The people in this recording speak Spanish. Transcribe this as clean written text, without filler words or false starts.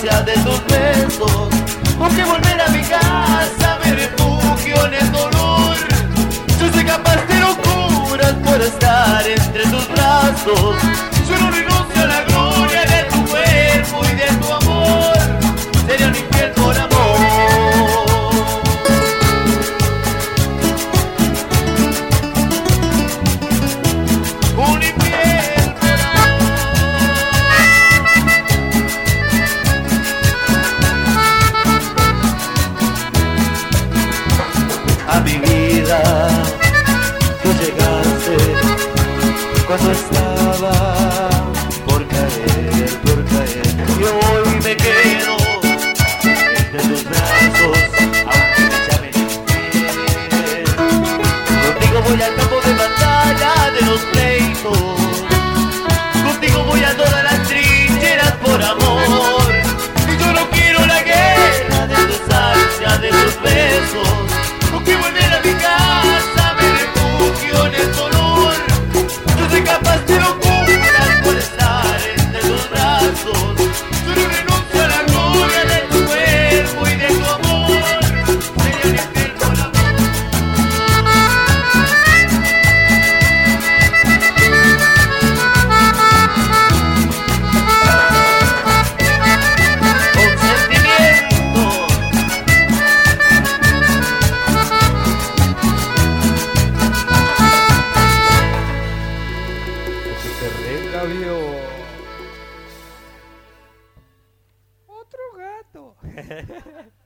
ansia de tus besos, porque volver a mi casa me refugio en el dolor. Yo soy capaz de locuras por estar entre tus brazos. Yo no renuncio a la gloria de tu cuerpo y de tu amor. Sería un infiel por amor. Un infiel por amor. A mi vida tú llegaste cuando estaba por caer, por caer. Y hoy me quedo entre tus brazos, aunque me llamen infiel. Contigo voy al campo de batalla de los pleitos. Contigo voy a todas las trincheras por amor. Y yo no quiero la guerra de tus ansias, de tus besos. Porque volver a mi casa me refugio en el dolor. Yo soy capaz de locuras por estar entre tus brazos. Yo no renuncio a la gloria de tu cuerpo y de tu amor. Sería un infiel por amor. Con sentimiento. Se renga, vio. Otro gato.